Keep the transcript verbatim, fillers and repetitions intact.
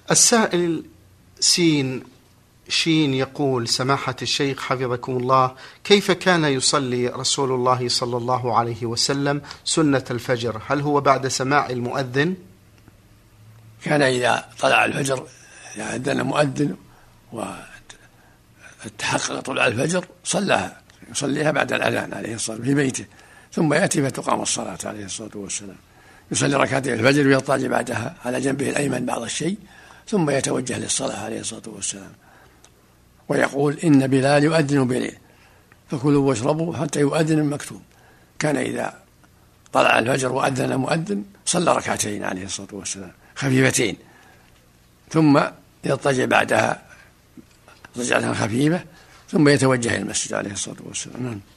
السائل سين شين يقول: سماحة الشيخ حفظكم الله، كيف كان يصلي رسول الله صلى الله عليه وسلم سنة الفجر؟ هل هو بعد سماع المؤذن؟ كان إذا طلع الفجر، إذا أذن مؤذن وتحقق طلوع الفجر صلىها يصليها بعد الأذان عليه الصلاة والسلام في بيته، ثم يأتي فتقام الصلاة عليه الصلاة والسلام، يصلي ركعتي الفجر ويضطجع بعدها على جنبه الأيمن بعض الشيء، ثم يتوجه للصلاة عليه الصلاة والسلام، ويقول: إن بلال يؤذن بليل فكلوا واشربوا حتى يؤذن المكتوب. كان إذا طلع الفجر وأذن مؤذن صلى ركعتين عليه الصلاة والسلام خفيفتين، ثم يضطجع بعدها ضجعة خفيفة، ثم يتوجه إلى المسجد عليه الصلاة والسلام.